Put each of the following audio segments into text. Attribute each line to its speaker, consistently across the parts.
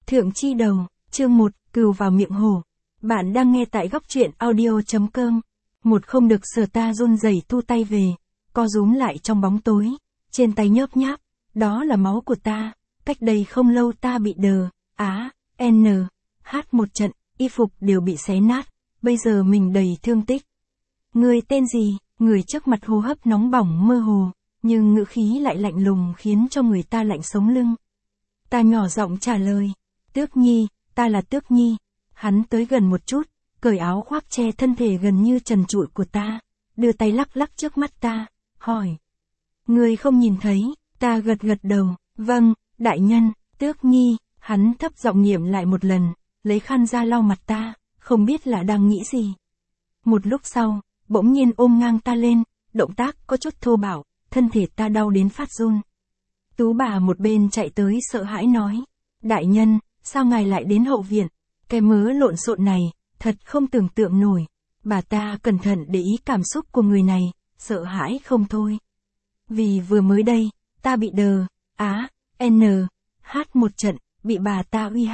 Speaker 1: Thượng Chi Đầu, chương 1, cừu vào miệng hổ. Bạn đang nghe tại góc truyện audio.com. Một không được Sở ta run rẩy thu tay về, co rúm lại trong bóng tối, trên tay nhớp nháp, đó là máu của ta, cách đây không lâu ta bị đờ, một trận, y phục đều bị xé nát, bây giờ mình đầy thương tích. Người tên gì? Người trước mặt hô hấp nóng bỏng mơ hồ, nhưng ngữ khí lại lạnh lùng khiến cho người ta lạnh sống lưng. Ta nhỏ giọng trả lời, Tước Nhi, ta là Tước Nhi. Hắn tới gần một chút, cởi áo khoác che thân thể gần như trần trụi của ta, đưa tay lắc lắc trước mắt ta, hỏi. Người không nhìn thấy, ta gật gật đầu, vâng, đại nhân, Tước Nhi. Hắn thấp giọng niệm lại một lần, lấy khăn ra lau mặt ta, không biết là đang nghĩ gì. Một lúc sau, bỗng nhiên ôm ngang ta lên, động tác có chút thô bạo, thân thể ta đau đến phát run. Tú bà một bên chạy tới sợ hãi nói, đại nhân, sao ngài lại đến hậu viện? Cái mớ lộn xộn này, thật không tưởng tượng nổi. Bà ta cẩn thận để ý cảm xúc của người này, sợ hãi không thôi. Vì vừa mới đây, ta bị đờ, một trận, bị bà ta uy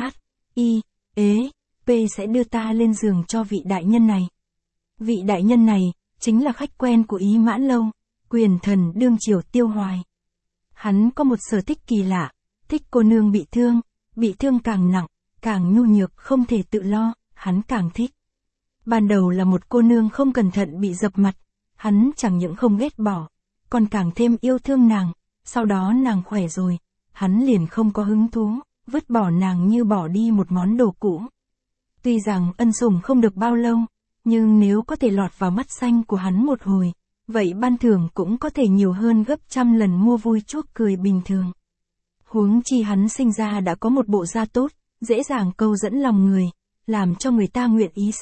Speaker 1: p sẽ đưa ta lên giường cho vị đại nhân này. Vị đại nhân này, chính là khách quen của Ý Mãn Lâu, quyền thần đương triều Tiêu Hoài. Hắn có một sở thích kỳ lạ, thích cô nương bị thương càng nặng, càng nhu nhược không thể tự lo, hắn càng thích. Ban đầu là một cô nương không cẩn thận bị dập mặt, hắn chẳng những không ghét bỏ, còn càng thêm yêu thương nàng, sau đó nàng khỏe rồi, hắn liền không có hứng thú, vứt bỏ nàng như bỏ đi một món đồ cũ. Tuy rằng ân sủng không được bao lâu, nhưng nếu có thể lọt vào mắt xanh của hắn một hồi, vậy ban thưởng cũng có thể nhiều hơn gấp trăm lần mua vui chuốc cười bình thường. Huống chi hắn sinh ra đã có một bộ da tốt, dễ dàng câu dẫn lòng người, làm cho người ta nguyện ý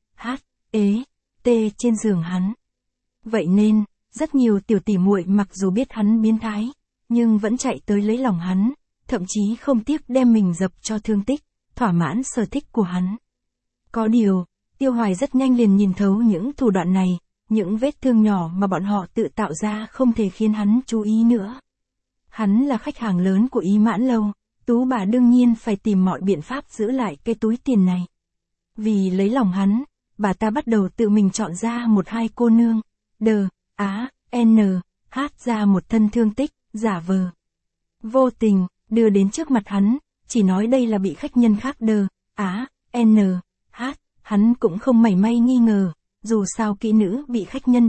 Speaker 1: trên giường hắn. Vậy nên, rất nhiều tiểu tỷ muội mặc dù biết hắn biến thái, nhưng vẫn chạy tới lấy lòng hắn, thậm chí không tiếc đem mình dập cho thương tích, thỏa mãn sở thích của hắn. Có điều, Tiêu Hoài rất nhanh liền nhìn thấu những thủ đoạn này, những vết thương nhỏ mà bọn họ tự tạo ra không thể khiến hắn chú ý nữa. Hắn là khách hàng lớn của Ý Mãn Lâu, Tú bà đương nhiên phải tìm mọi biện pháp giữ lại cái túi tiền này. Vì lấy lòng hắn, bà ta bắt đầu tự mình chọn ra một hai cô nương, ra một thân thương tích, giả vờ. Vô tình, đưa đến trước mặt hắn, chỉ nói đây là bị khách nhân khác hắn cũng không mảy may nghi ngờ, dù sao kỹ nữ bị khách nhân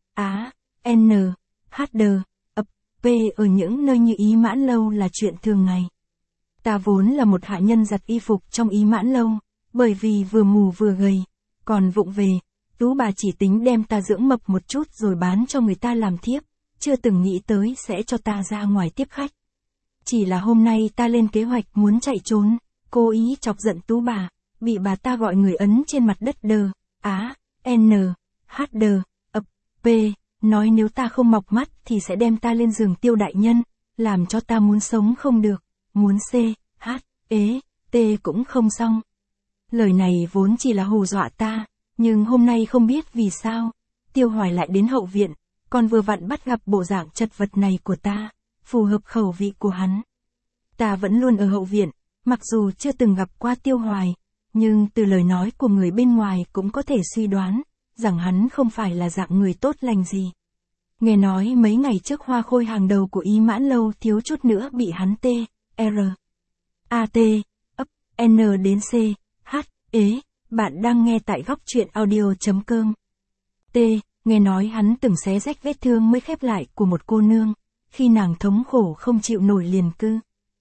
Speaker 1: ở những nơi như Ý Mãn Lâu là chuyện thường ngày. Ta vốn là một hạ nhân giặt y phục trong Ý Mãn Lâu, bởi vì vừa mù vừa gầy, còn vụng về, Tú bà chỉ tính đem ta dưỡng mập một chút rồi bán cho người ta làm thiếp, chưa từng nghĩ tới sẽ cho ta ra ngoài tiếp khách. Chỉ là hôm nay ta lên kế hoạch muốn chạy trốn, cố ý chọc giận Tú bà, bị bà ta gọi người ấn trên mặt đất nói nếu ta không mọc mắt thì sẽ đem ta lên giường Tiêu đại nhân, làm cho ta muốn sống không được, muốn cũng không xong. Lời này vốn chỉ là hù dọa ta, nhưng hôm nay không biết vì sao, Tiêu Hoài lại đến hậu viện, còn vừa vặn bắt gặp bộ dạng chật vật này của ta, phù hợp khẩu vị của hắn. Ta vẫn luôn ở hậu viện, mặc dù chưa từng gặp qua Tiêu Hoài, nhưng từ lời nói của người bên ngoài cũng có thể suy đoán, rằng hắn không phải là dạng người tốt lành gì. Nghe nói mấy ngày trước hoa khôi hàng đầu của Ý Mãn Lâu thiếu chút nữa bị hắn bạn đang nghe tại góc truyện audio.com. Nghe nói hắn từng xé rách vết thương mới khép lại của một cô nương, khi nàng thống khổ không chịu nổi liền cư.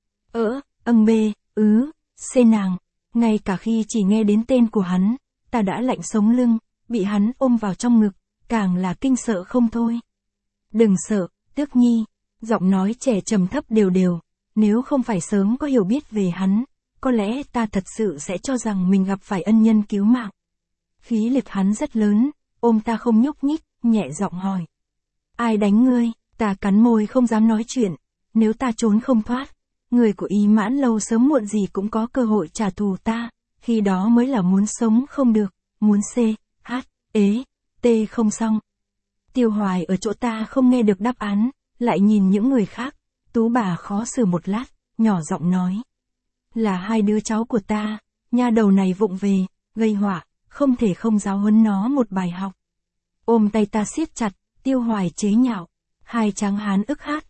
Speaker 1: Nàng, ngay cả khi chỉ nghe đến tên của hắn, ta đã lạnh sống lưng, bị hắn ôm vào trong ngực, càng là kinh sợ không thôi. Đừng sợ, Tước Nhi, giọng nói trẻ trầm thấp đều đều, nếu không phải sớm có hiểu biết về hắn, có lẽ ta thật sự sẽ cho rằng mình gặp phải ân nhân cứu mạng. Khí lực hắn rất lớn, ôm ta không nhúc nhích, nhẹ giọng hỏi. Ai đánh ngươi? Ta cắn môi không dám nói chuyện, nếu ta trốn không thoát, người của Ý Mãn Lâu sớm muộn gì cũng có cơ hội trả thù ta, khi đó mới là muốn sống không được, muốn không xong. Tiêu Hoài ở chỗ ta không nghe được đáp án, lại nhìn những người khác, Tú bà khó xử một lát, nhỏ giọng nói. Là hai đứa cháu của ta, nha đầu này vụng về, gây họa, không thể không giáo huấn nó một bài học. Ôm tay ta siết chặt, Tiêu Hoài chế nhạo. Hai tráng hán ức hát.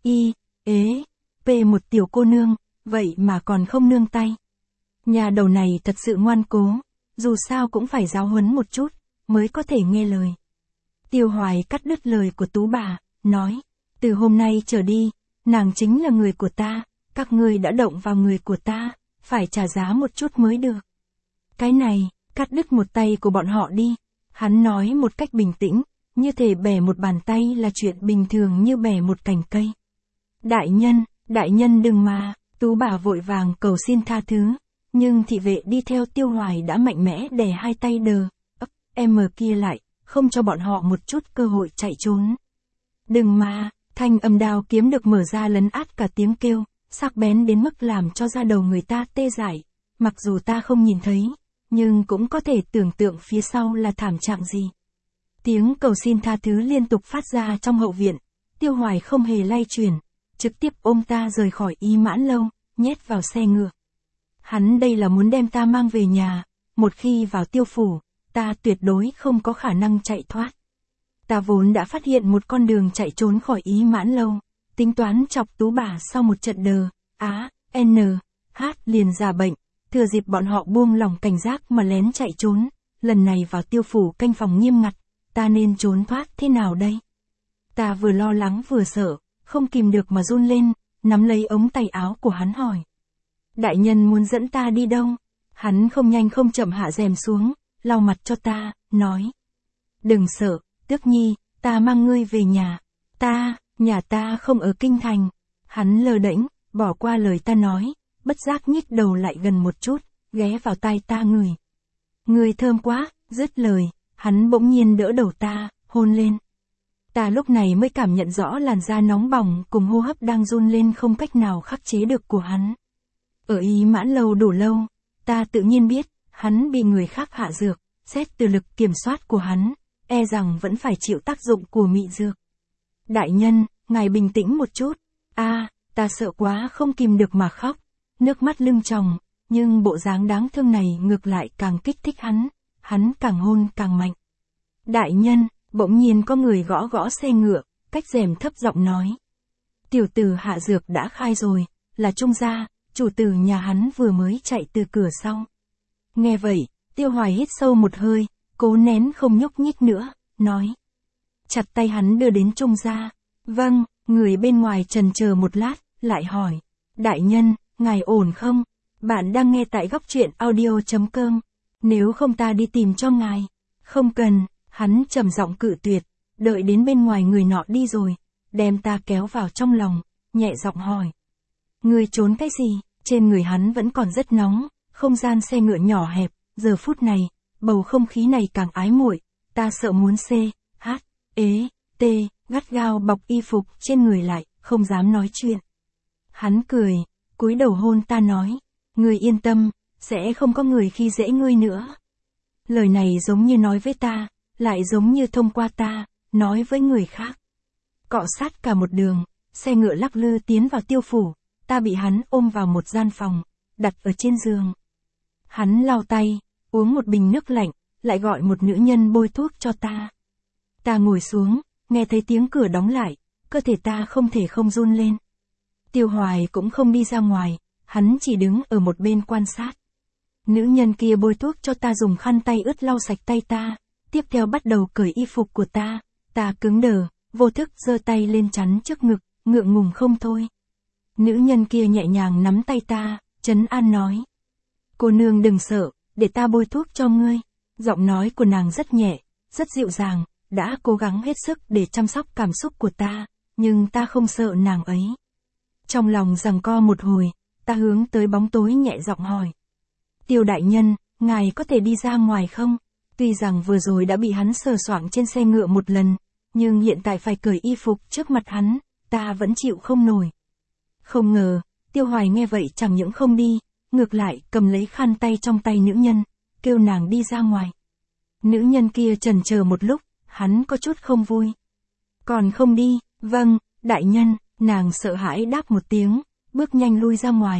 Speaker 1: Một tiểu cô nương, vậy mà còn không nương tay. Nhà đầu này thật sự ngoan cố, dù sao cũng phải giáo huấn một chút, mới có thể nghe lời. Tiêu Hoài cắt đứt lời của Tú bà, nói, từ hôm nay trở đi, nàng chính là người của ta, các ngươi đã động vào người của ta, phải trả giá một chút mới được. Cái này, cắt đứt một tay của bọn họ đi, hắn nói một cách bình tĩnh, như thể bẻ một bàn tay là chuyện bình thường như bẻ một cành cây. Đại nhân đừng mà, Tú bà vội vàng cầu xin tha thứ, nhưng thị vệ đi theo Tiêu Hoài đã mạnh mẽ đè hai tay kia lại, không cho bọn họ một chút cơ hội chạy trốn. Đừng mà, thanh âm đao kiếm được mở ra lấn át cả tiếng kêu, sắc bén đến mức làm cho da đầu người ta tê dại, mặc dù ta không nhìn thấy, nhưng cũng có thể tưởng tượng phía sau là thảm trạng gì. Tiếng cầu xin tha thứ liên tục phát ra trong hậu viện, Tiêu Hoài không hề lay chuyển, trực tiếp ôm ta rời khỏi Y Mãn Lâu, nhét vào xe ngựa. Hắn đây là muốn đem ta mang về nhà, một khi vào Tiêu phủ, ta tuyệt đối không có khả năng chạy thoát. Ta vốn đã phát hiện một con đường chạy trốn khỏi Y Mãn Lâu, tính toán chọc Tú bà sau một trận liền ra bệnh, thừa dịp bọn họ buông lỏng cảnh giác mà lén chạy trốn, lần này vào Tiêu phủ canh phòng nghiêm ngặt, ta nên trốn thoát thế nào đây? Ta vừa lo lắng vừa sợ, không kìm được mà run lên, nắm lấy ống tay áo của hắn hỏi. Đại nhân muốn dẫn ta đi đâu? Hắn không nhanh không chậm hạ rèm xuống, lau mặt cho ta, nói. Đừng sợ, Tước Nhi, ta mang ngươi về nhà. Nhà ta không ở kinh thành. Hắn lơ đễnh, bỏ qua lời ta nói, bất giác nhích đầu lại gần một chút, ghé vào tai ta ngửi. Người thơm quá, dứt lời, hắn bỗng nhiên đỡ đầu ta, hôn lên. Ta lúc này mới cảm nhận rõ làn da nóng bỏng cùng hô hấp đang run lên không cách nào khắc chế được của hắn. Ở Y Mãn Lâu đủ lâu, ta tự nhiên biết, hắn bị người khác hạ dược, xét từ lực kiểm soát của hắn, e rằng vẫn phải chịu tác dụng của mị dược. Đại nhân, ngài bình tĩnh một chút. Ta sợ quá không kìm được mà khóc, nước mắt lưng tròng, nhưng bộ dáng đáng thương này ngược lại càng kích thích hắn càng hôn càng mạnh. Đại nhân, bỗng nhiên có người gõ gõ xe ngựa, cách rèm thấp giọng nói. Tiểu tử hạ dược đã khai rồi, là Trung gia, chủ tử nhà hắn vừa mới chạy từ cửa sau. Nghe vậy, Tiêu Hoài hít sâu một hơi, cố nén không nhúc nhích nữa, nói. Chặt tay hắn đưa đến Trung gia. Vâng, người bên ngoài chần chờ một lát, lại hỏi. Đại nhân, ngài ổn không? Bạn đang nghe tại góc truyện audio.com. Nếu không ta đi tìm cho ngài. Không cần, hắn trầm giọng cự tuyệt, đợi đến bên ngoài người nọ đi rồi, đem ta kéo vào trong lòng, nhẹ giọng hỏi. Người trốn cái gì? Trên người hắn vẫn còn rất nóng, không gian xe ngựa nhỏ hẹp, giờ phút này, bầu không khí này càng ái muội, ta sợ muốn gắt gao bọc y phục trên người lại, không dám nói chuyện. Hắn cười, cúi đầu hôn ta nói, ngươi yên tâm, sẽ không có người khi dễ ngươi nữa. Lời này giống như nói với ta, lại giống như thông qua ta, nói với người khác. Cọ sát cả một đường, xe ngựa lắc lư tiến vào Tiêu phủ, ta bị hắn ôm vào một gian phòng, đặt ở trên giường. Hắn lau tay, uống một bình nước lạnh, lại gọi một nữ nhân bôi thuốc cho ta. Ta ngồi xuống, nghe thấy tiếng cửa đóng lại, cơ thể ta không thể không run lên. Tiêu Hoài cũng không đi ra ngoài, hắn chỉ đứng ở một bên quan sát. Nữ nhân kia bôi thuốc cho ta dùng khăn tay ướt lau sạch tay ta, tiếp theo bắt đầu cởi y phục của ta cứng đờ, vô thức giơ tay lên chắn trước ngực, ngượng ngùng không thôi. Nữ nhân kia nhẹ nhàng nắm tay ta, trấn an nói. Cô nương đừng sợ, để ta bôi thuốc cho ngươi. Giọng nói của nàng rất nhẹ, rất dịu dàng, đã cố gắng hết sức để chăm sóc cảm xúc của ta, nhưng ta không sợ nàng ấy. Trong lòng giằng co một hồi, ta hướng tới bóng tối nhẹ giọng hỏi. Tiêu đại nhân, ngài có thể đi ra ngoài không? Tuy rằng vừa rồi đã bị hắn sờ soạng trên xe ngựa một lần, nhưng hiện tại phải cởi y phục trước mặt hắn, ta vẫn chịu không nổi. Không ngờ, Tiêu Hoài nghe vậy chẳng những không đi, ngược lại cầm lấy khăn tay trong tay nữ nhân, kêu nàng đi ra ngoài. Nữ nhân kia chần chờ một lúc, hắn có chút không vui. Còn không đi? Vâng, đại nhân, nàng sợ hãi đáp một tiếng, bước nhanh lui ra ngoài,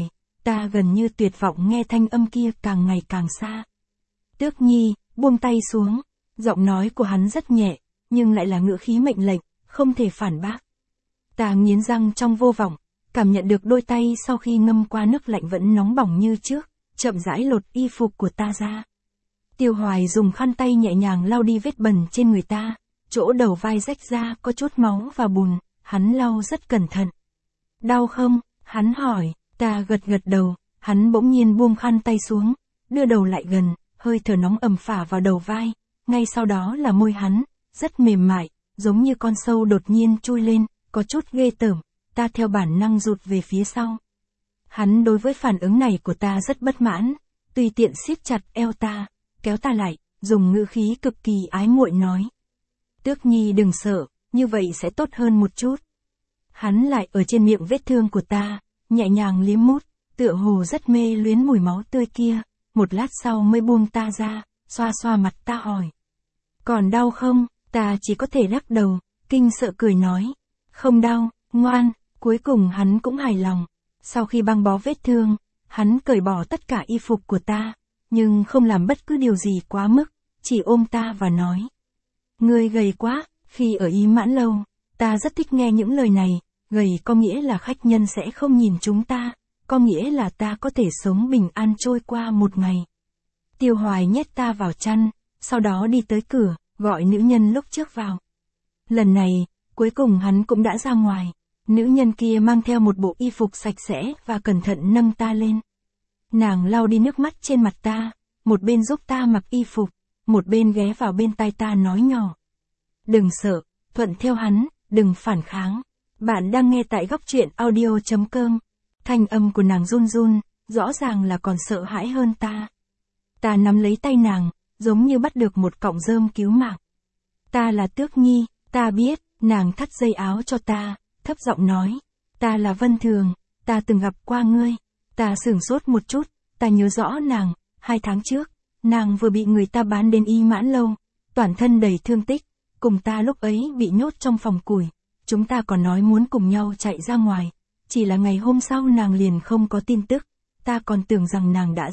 Speaker 1: Ta gần như tuyệt vọng nghe thanh âm kia càng ngày càng xa. Tước Nhi, buông tay xuống. Giọng nói của hắn rất nhẹ, nhưng lại là ngữ khí mệnh lệnh, không thể phản bác. Ta nghiến răng trong vô vọng, cảm nhận được đôi tay sau khi ngâm qua nước lạnh vẫn nóng bỏng như trước, chậm rãi lột y phục của ta ra. Tiêu Hoài dùng khăn tay nhẹ nhàng lau đi vết bẩn trên người ta, chỗ đầu vai rách ra có chút máu và bùn, hắn lau rất cẩn thận. Đau không? Hắn hỏi, ta gật gật đầu, hắn bỗng nhiên buông khăn tay xuống, đưa đầu lại gần, hơi thở nóng ầm phả vào đầu vai, ngay sau đó là môi hắn, rất mềm mại, giống như con sâu đột nhiên chui lên, có chút ghê tởm, ta theo bản năng rụt về phía sau. Hắn đối với phản ứng này của ta rất bất mãn, tùy tiện siết chặt eo ta, kéo ta lại, dùng ngữ khí cực kỳ ái muội nói. Tước Nhi đừng sợ, như vậy sẽ tốt hơn một chút. Hắn lại ở trên miệng vết thương của ta, nhẹ nhàng liếm mút, tựa hồ rất mê luyến mùi máu tươi kia, một lát sau mới buông ta ra, xoa xoa mặt ta hỏi. Còn đau không? Ta chỉ có thể lắc đầu, kinh sợ cười nói. Không đau, ngoan, cuối cùng hắn cũng hài lòng. Sau khi băng bó vết thương, hắn cởi bỏ tất cả y phục của ta, nhưng không làm bất cứ điều gì quá mức, chỉ ôm ta và nói. Ngươi gầy quá, khi ở Y Mãn Lâu, ta rất thích nghe những lời này, gầy có nghĩa là khách nhân sẽ không nhìn chúng ta, có nghĩa là ta có thể sống bình an trôi qua một ngày. Tiêu Hoài nhét ta vào chăn, sau đó đi tới cửa, gọi nữ nhân lúc trước vào. Lần này, cuối cùng hắn cũng đã ra ngoài, nữ nhân kia mang theo một bộ y phục sạch sẽ và cẩn thận nâng ta lên. Nàng lau đi nước mắt trên mặt ta, một bên giúp ta mặc y phục, một bên ghé vào bên tai ta nói nhỏ. Đừng sợ, thuận theo hắn, đừng phản kháng. Bạn đang nghe tại góc truyện audio.com. Thanh âm của nàng run run, rõ ràng là còn sợ hãi hơn ta. Ta nắm lấy tay nàng, giống như bắt được một cọng rơm cứu mạng. Ta là Tước Nhi, ta biết, nàng thắt dây áo cho ta, thấp giọng nói. Ta là Vân Thường, ta từng gặp qua ngươi. Ta sửng sốt một chút, ta nhớ rõ nàng, 2 tháng trước, nàng vừa bị người ta bán đến Y Mãn Lâu, toàn thân đầy thương tích, cùng ta lúc ấy bị nhốt trong phòng củi, chúng ta còn nói muốn cùng nhau chạy ra ngoài, chỉ là ngày hôm sau nàng liền không có tin tức, ta còn tưởng rằng nàng đã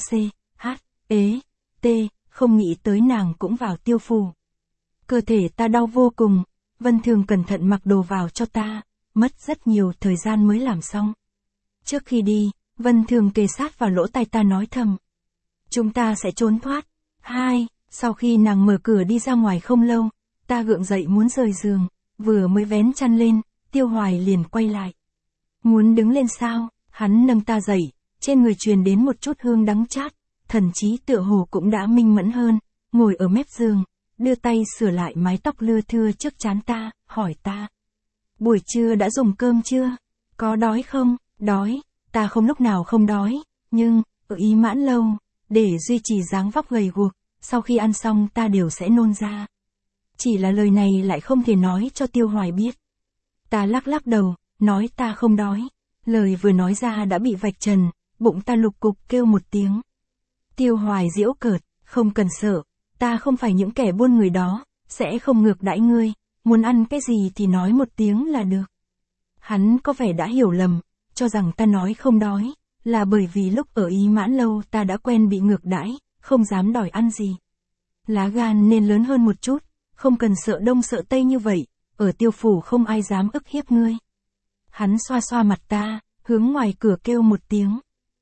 Speaker 1: không nghĩ tới nàng cũng vào tiêu phủ. Cơ thể ta đau vô cùng, Vân Thường cẩn thận mặc đồ vào cho ta, mất rất nhiều thời gian mới làm xong. Trước khi đi, Vân Thường kề sát vào lỗ tai ta nói thầm. Chúng ta sẽ trốn thoát. Sau khi nàng mở cửa đi ra ngoài không lâu, ta gượng dậy muốn rời giường, vừa mới vén chăn lên, Tiêu Hoài liền quay lại. Muốn đứng lên sao? Hắn nâng ta dậy, trên người truyền đến một chút hương đắng chát, thần trí tựa hồ cũng đã minh mẫn hơn, ngồi ở mép giường, đưa tay sửa lại mái tóc lưa thưa trước trán ta, hỏi ta. Buổi trưa đã dùng cơm chưa? Có đói không? Đói, ta không lúc nào không đói, nhưng, ở Y Mãn Lâu, để duy trì dáng vóc gầy guộc, sau khi ăn xong ta đều sẽ nôn ra. Chỉ là lời này lại không thể nói cho Tiêu Hoài biết. Ta lắc lắc đầu, nói ta không đói. Lời vừa nói ra đã bị vạch trần, bụng ta lục cục kêu một tiếng. Tiêu Hoài giễu cợt, không cần sợ, ta không phải những kẻ buôn người đó, sẽ không ngược đãi ngươi, muốn ăn cái gì thì nói một tiếng là được. Hắn có vẻ đã hiểu lầm, cho rằng ta nói không đói, là bởi vì lúc ở Y Mãn Lâu ta đã quen bị ngược đãi, không dám đòi ăn gì. Lá gan nên lớn hơn một chút, không cần sợ đông sợ tây như vậy, ở tiêu phủ không ai dám ức hiếp ngươi. Hắn xoa xoa mặt ta, hướng ngoài cửa kêu một tiếng.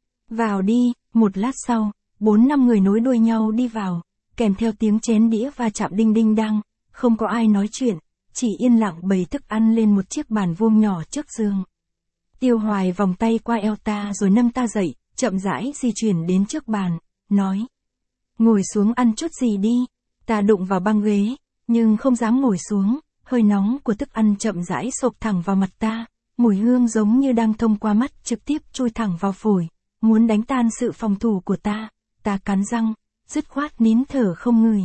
Speaker 1: Vào đi, một lát sau, 4-5 người nối đuôi nhau đi vào, kèm theo tiếng chén đĩa va chạm đinh đinh đang, không có ai nói chuyện, chỉ yên lặng bày thức ăn lên một chiếc bàn vuông nhỏ trước giường. Tiêu Hoài vòng tay qua eo ta rồi nâng ta dậy, chậm rãi di chuyển đến trước bàn, nói. Ngồi xuống ăn chút gì đi. Ta đụng vào băng ghế, nhưng không dám ngồi xuống, hơi nóng của thức ăn chậm rãi xộc thẳng vào mặt ta, mùi hương giống như đang thông qua mắt trực tiếp chui thẳng vào phổi, muốn đánh tan sự phòng thủ của ta. Ta cắn răng, dứt khoát nín thở không ngửi.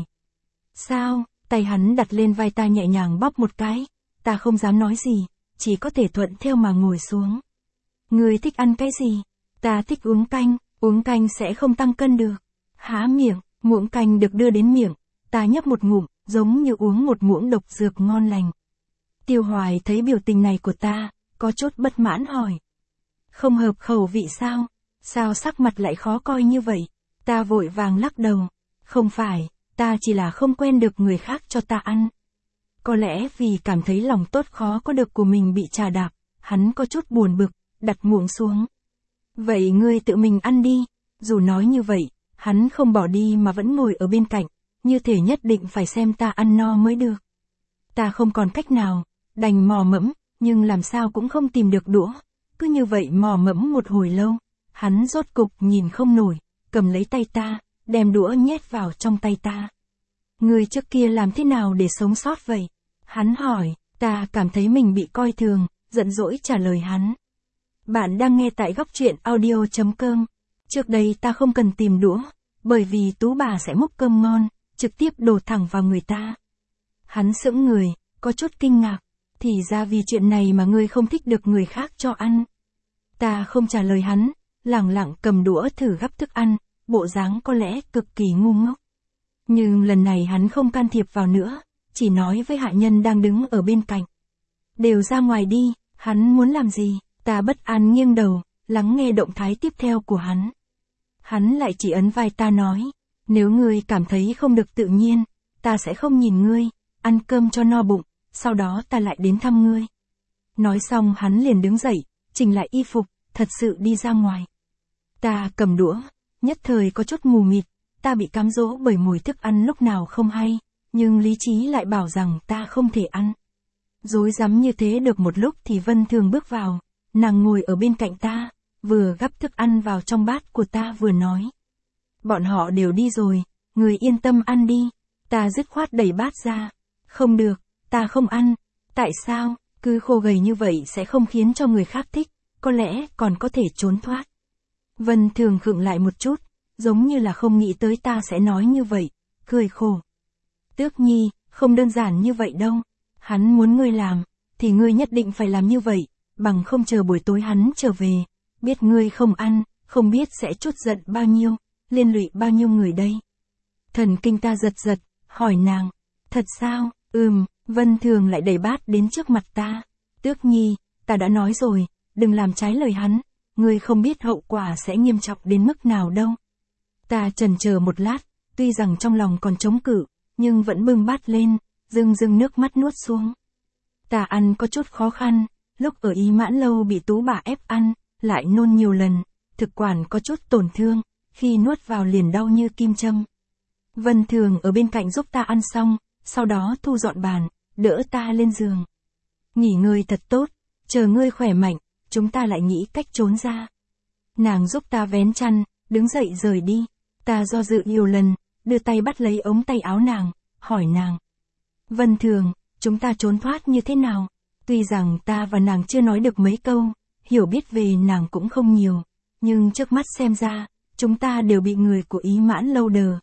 Speaker 1: Sao? Tay hắn đặt lên vai ta nhẹ nhàng bóp một cái, ta không dám nói gì, chỉ có thể thuận theo mà ngồi xuống. Ngươi thích ăn cái gì? Ta thích uống canh sẽ không tăng cân được. Há miệng, muỗng canh được đưa đến miệng, ta nhấp một ngụm, giống như uống một muỗng độc dược ngon lành. Tiêu Hoài thấy biểu tình này của ta, có chút bất mãn hỏi. Không hợp khẩu vị sao? Sao sắc mặt lại khó coi như vậy? Ta vội vàng lắc đầu. Không phải, ta chỉ là không quen được người khác cho ta ăn. Có lẽ vì cảm thấy lòng tốt khó có được của mình bị trà đạp, hắn có chút buồn bực, đặt muỗng xuống. Vậy ngươi tự mình ăn đi. Dù nói như vậy, hắn không bỏ đi mà vẫn ngồi ở bên cạnh, như thể nhất định phải xem ta ăn no mới được. Ta không còn cách nào, đành mò mẫm, nhưng làm sao cũng không tìm được đũa. Cứ như vậy mò mẫm một hồi lâu, hắn rốt cục nhìn không nổi, cầm lấy tay ta, đem đũa nhét vào trong tay ta. Ngươi trước kia làm thế nào để sống sót vậy? Hắn hỏi, ta cảm thấy mình bị coi thường, giận dỗi trả lời hắn. Bạn đang nghe tại góc truyện audio.com. Trước đây ta không cần tìm đũa, bởi vì Tú bà sẽ múc cơm ngon, trực tiếp đổ thẳng vào người ta. Hắn sững người, có chút kinh ngạc, thì ra vì chuyện này mà ngươi không thích được người khác cho ăn. Ta không trả lời hắn, lẳng lặng cầm đũa thử gắp thức ăn, bộ dáng có lẽ cực kỳ ngu ngốc. Nhưng lần này hắn không can thiệp vào nữa, chỉ nói với hạ nhân đang đứng ở bên cạnh. Đều ra ngoài đi, hắn muốn làm gì? Ta bất an nghiêng đầu, lắng nghe động thái tiếp theo của hắn. Hắn lại chỉ ấn vai ta nói, nếu ngươi cảm thấy không được tự nhiên, ta sẽ không nhìn ngươi, ăn cơm cho no bụng, sau đó ta lại đến thăm ngươi. Nói xong hắn liền đứng dậy, chỉnh lại y phục, thật sự đi ra ngoài. Ta cầm đũa, nhất thời có chút mù mịt, ta bị cám dỗ bởi mùi thức ăn lúc nào không hay, nhưng lý trí lại bảo rằng ta không thể ăn. Rối rắm như thế được một lúc thì Vân Thường bước vào, nàng ngồi ở bên cạnh ta, vừa gắp thức ăn vào trong bát của ta vừa nói. Bọn họ đều đi rồi, người yên tâm ăn đi. Ta dứt khoát đẩy bát ra. Không được, ta không ăn. Tại sao? Cứ khô gầy như vậy sẽ không khiến cho người khác thích, có lẽ còn có thể trốn thoát. Vân Thường khựng lại một chút, giống như là không nghĩ tới ta sẽ nói như vậy, cười khổ. Tước Nhi, không đơn giản như vậy đâu. Hắn muốn ngươi làm, thì ngươi nhất định phải làm như vậy, bằng không chờ buổi tối hắn trở về, biết ngươi không ăn, không biết sẽ trút giận bao nhiêu, liên lụy bao nhiêu người đây. Thần kinh ta giật giật, hỏi nàng, thật sao? Vân Thường lại đẩy bát đến trước mặt ta. Tước Nhi, ta đã nói rồi, đừng làm trái lời hắn, ngươi không biết hậu quả sẽ nghiêm trọng đến mức nào đâu. Ta chần chờ một lát, tuy rằng trong lòng còn chống cự, nhưng vẫn bưng bát lên, rưng nước mắt nuốt xuống. Ta ăn có chút khó khăn, lúc ở Y Mãn Lâu bị Tú bà ép ăn, lại nôn nhiều lần, thực quản có chút tổn thương, khi nuốt vào liền đau như kim châm. Vân Thường ở bên cạnh giúp ta ăn xong, sau đó thu dọn bàn, đỡ ta lên giường. Nghỉ ngơi thật tốt, chờ ngươi khỏe mạnh, chúng ta lại nghĩ cách trốn ra. Nàng giúp ta vén chăn, đứng dậy rời đi. Ta do dự nhiều lần, đưa tay bắt lấy ống tay áo nàng, hỏi nàng. Vân Thường, chúng ta trốn thoát như thế nào? Tuy rằng ta và nàng chưa nói được mấy câu, hiểu biết về nàng cũng không nhiều, nhưng trước mắt xem ra, chúng ta đều bị người của Y Mãn Lâu đờ,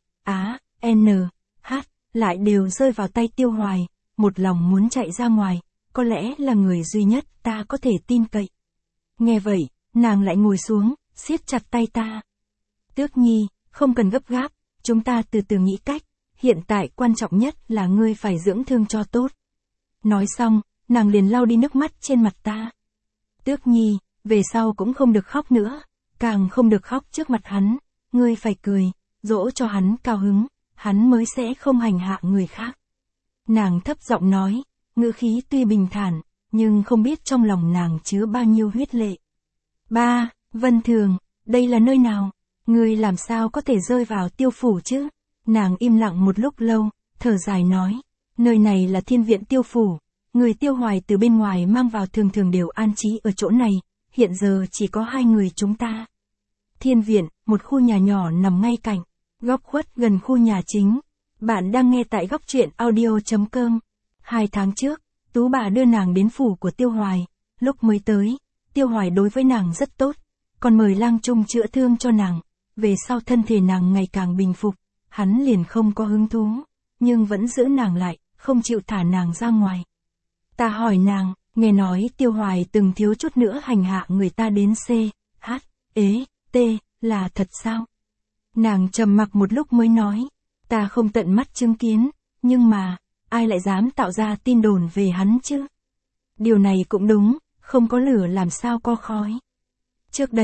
Speaker 1: lại đều rơi vào tay Tiêu Hoài, một lòng muốn chạy ra ngoài, có lẽ là người duy nhất ta có thể tin cậy. Nghe vậy, nàng lại ngồi xuống, siết chặt tay ta. Tước Nhi, không cần gấp gáp, chúng ta từ từ nghĩ cách, hiện tại quan trọng nhất là ngươi phải dưỡng thương cho tốt. Nói xong, nàng liền lau đi nước mắt trên mặt ta. Tước Nhi, về sau cũng không được khóc nữa, càng không được khóc trước mặt hắn, ngươi phải cười, dỗ cho hắn cao hứng, hắn mới sẽ không hành hạ người khác. Nàng thấp giọng nói, ngữ khí tuy bình thản, nhưng không biết trong lòng nàng chứa bao nhiêu huyết lệ. Ba, Vân Thường, đây là nơi nào? Ngươi làm sao có thể rơi vào Tiêu phủ chứ? Nàng im lặng một lúc lâu, thở dài nói, nơi này là Thiên viện Tiêu phủ, người Tiêu Hoài từ bên ngoài mang vào thường thường đều an trí ở chỗ này, hiện giờ chỉ có 2 người chúng ta. Thiên viện, một khu nhà nhỏ nằm ngay cạnh, góc khuất gần khu nhà chính. Bạn đang nghe tại góc truyện audio.com. 2 tháng trước, Tú bà đưa nàng đến phủ của Tiêu Hoài, lúc mới tới, Tiêu Hoài đối với nàng rất tốt, còn mời lang trung chữa thương cho nàng. Về sau thân thể nàng ngày càng bình phục, hắn liền không có hứng thú, nhưng vẫn giữ nàng lại, không chịu thả nàng ra ngoài. Ta hỏi nàng, nghe nói Tiêu Hoài từng thiếu chút nữa hành hạ người ta đến CHT, là thật sao? Nàng trầm mặc một lúc mới nói, ta không tận mắt chứng kiến, nhưng mà, ai lại dám tạo ra tin đồn về hắn chứ? Điều này cũng đúng, không có lửa làm sao có khói. Trước đây,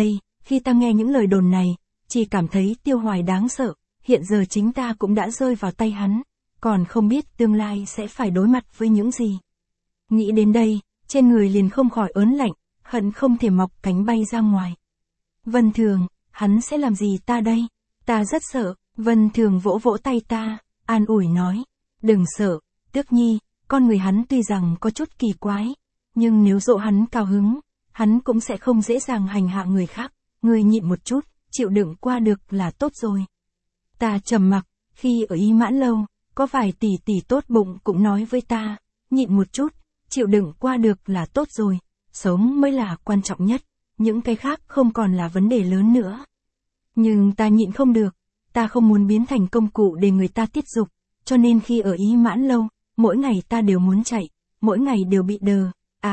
Speaker 1: Khi ta nghe những lời đồn này, chỉ cảm thấy Tiêu Hoài đáng sợ, hiện giờ chính ta cũng đã rơi vào tay hắn, còn không biết tương lai sẽ phải đối mặt với những gì. Nghĩ đến đây, trên người liền không khỏi ớn lạnh, hận không thể mọc cánh bay ra ngoài. Vân Thường, hắn sẽ làm gì ta đây? Ta rất sợ. Vân Thường vỗ vỗ tay ta, an ủi nói. Đừng sợ, Tước Nhi, con người hắn tuy rằng có chút kỳ quái, nhưng nếu dỗ hắn cao hứng, hắn cũng sẽ không dễ dàng hành hạ người khác. Ngươi nhịn một chút, chịu đựng qua được là tốt rồi. Ta trầm mặc, khi ở Y Mãn Lâu, có vài tỷ tỷ tốt bụng cũng nói với ta, nhịn một chút, chịu đựng qua được là tốt rồi, sống mới là quan trọng nhất, những cái khác không còn là vấn đề lớn nữa. Nhưng ta nhịn không được, ta không muốn biến thành công cụ để người ta tiết dục, cho nên khi ở Y Mãn Lâu, mỗi ngày ta đều muốn chạy, mỗi ngày đều bị đờ,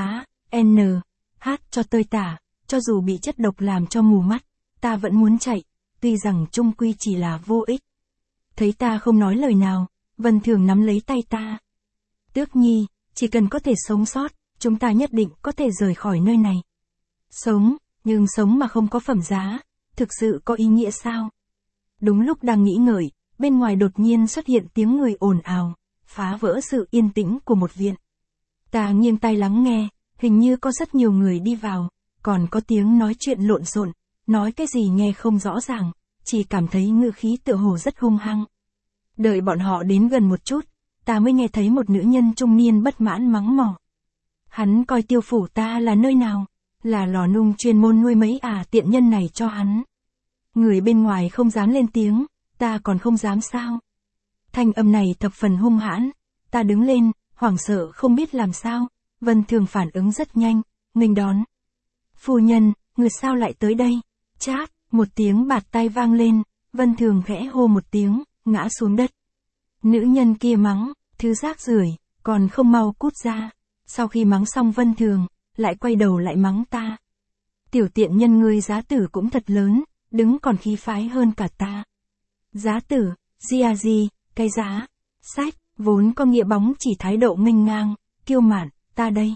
Speaker 1: cho tơi tả, cho dù bị chất độc làm cho mù mắt, ta vẫn muốn chạy, tuy rằng chung quy chỉ là vô ích. Thấy ta không nói lời nào, Vân Thường nắm lấy tay ta. Tước Nhi, chỉ cần có thể sống sót, chúng ta nhất định có thể rời khỏi nơi này. Sống, nhưng sống mà không có phẩm giá, thực sự có ý nghĩa sao? Đúng lúc đang nghĩ ngợi, bên ngoài đột nhiên xuất hiện tiếng người ồn ào, phá vỡ sự yên tĩnh của một viện. Ta nghiêng tai lắng nghe, hình như có rất nhiều người đi vào, còn có tiếng nói chuyện lộn xộn, nói cái gì nghe không rõ ràng, chỉ cảm thấy ngữ khí tựa hồ rất hung hăng. Đợi bọn họ đến gần một chút, ta mới nghe thấy một nữ nhân trung niên bất mãn mắng mỏ. Hắn coi Tiêu phủ ta là nơi nào? Là lò nung chuyên môn nuôi mấy tiện nhân này cho hắn. Người bên ngoài không dám lên tiếng, ta còn không dám sao? Thanh âm này thập phần hung hãn, ta đứng lên, hoảng sợ không biết làm sao. Vân Thường phản ứng rất nhanh, nghênh đón. Phu nhân, người sao lại tới đây? Chát, một tiếng bạt tai vang lên, Vân Thường khẽ hô một tiếng, ngã xuống đất. Nữ nhân kia mắng, thứ rác rưởi, còn không mau cút ra. Sau khi mắng xong Vân Thường, lại quay đầu lại mắng ta. Tiểu tiện nhân ngươi giá tử cũng thật lớn, đứng còn khí phái hơn cả ta. Giá tử, gì, cái giá, sách, vốn có nghĩa bóng chỉ thái độ nghênh ngang, kiêu mạn, ta đây.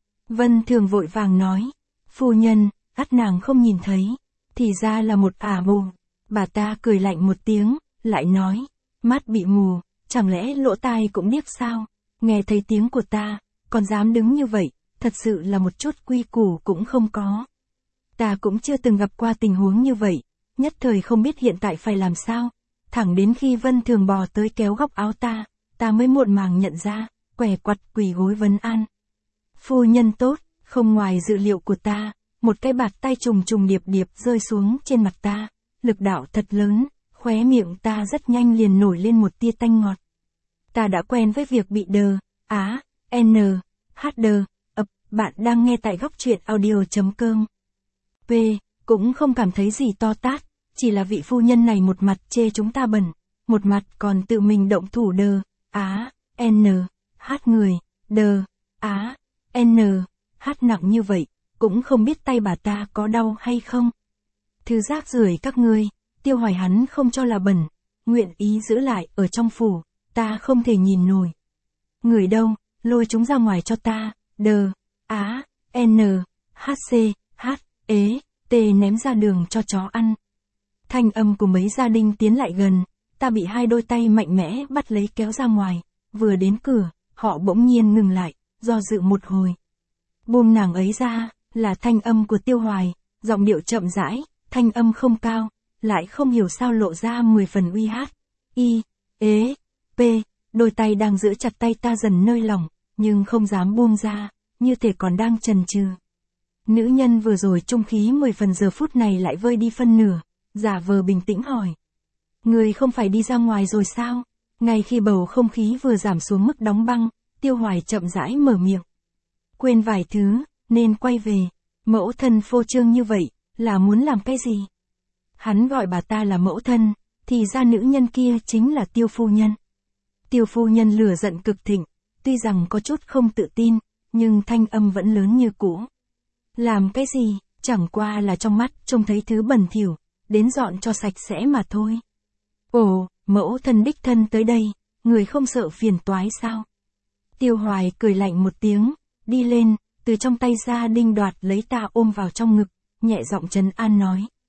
Speaker 1: Vân Thường vội vàng nói, phu nhân, ắt nàng không nhìn thấy, thì ra là một mù. Bà ta cười lạnh một tiếng, lại nói, mắt bị mù, chẳng lẽ lỗ tai cũng điếc sao? Nghe thấy tiếng của ta, còn dám đứng như vậy, thật sự là một chút quy củ cũng không có. Ta cũng chưa từng gặp qua tình huống như vậy, nhất thời không biết hiện tại phải làm sao. Thẳng đến khi Vân Thường bò tới kéo góc áo ta mới muộn màng nhận ra, quẻ quặt quỳ gối vấn an. Phu nhân tốt, không ngoài dự liệu của ta, một cái bạt tay trùng trùng điệp điệp rơi xuống trên mặt ta, lực đạo thật lớn, khóe miệng ta rất nhanh liền nổi lên một tia tanh ngọt. Ta đã quen với việc bị đờ, bạn đang nghe tại góc truyện audio.com. Cũng không cảm thấy gì to tát, chỉ là vị phu nhân này một mặt chê chúng ta bẩn, một mặt còn tự mình động thủ đờ, người, đờ, nặng như vậy, cũng không biết tay bà ta có đau hay không. Thứ rác rưởi các ngươi, Tiêu Hoài hắn không cho là bẩn, nguyện ý giữ lại ở trong phủ, ta không thể nhìn nổi. Người đâu, lôi chúng ra ngoài cho ta, ném ra đường cho chó ăn. Thanh âm của mấy gia đình tiến lại gần, ta bị hai đôi tay mạnh mẽ bắt lấy kéo ra ngoài, vừa đến cửa, họ bỗng nhiên ngừng lại, do dự một hồi. Buông nàng ấy ra, là thanh âm của Tiêu Hoài, giọng điệu chậm rãi, thanh âm không cao, lại không hiểu sao lộ ra 10 phần uy hát. Đôi tay đang giữ chặt tay ta dần nơi lỏng, nhưng không dám buông ra, như thể còn đang chần chừ. Nữ nhân vừa rồi trung khí 10 phần giờ phút này lại vơi đi phân nửa, giả vờ bình tĩnh hỏi. Người không phải đi ra ngoài rồi sao? Ngay khi bầu không khí vừa giảm xuống mức đóng băng, Tiêu Hoài chậm rãi mở miệng. Quên vài thứ, nên quay về. Mẫu thân phô trương như vậy, là muốn làm cái gì? Hắn gọi bà ta là mẫu thân, thì ra nữ nhân kia chính là Tiêu phu nhân. Tiêu phu nhân lửa giận cực thịnh, tuy rằng có chút không tự tin, nhưng thanh âm vẫn lớn như cũ. Làm cái gì, chẳng qua là trong mắt trông thấy thứ bẩn thỉu, đến dọn cho sạch sẽ mà thôi. Ồ, mẫu thân đích thân tới đây, người không sợ phiền toái sao? Tiêu Hoài cười lạnh một tiếng, đi lên, từ trong tay gia đình đoạt lấy ta ôm vào trong ngực, nhẹ giọng trấn an nói.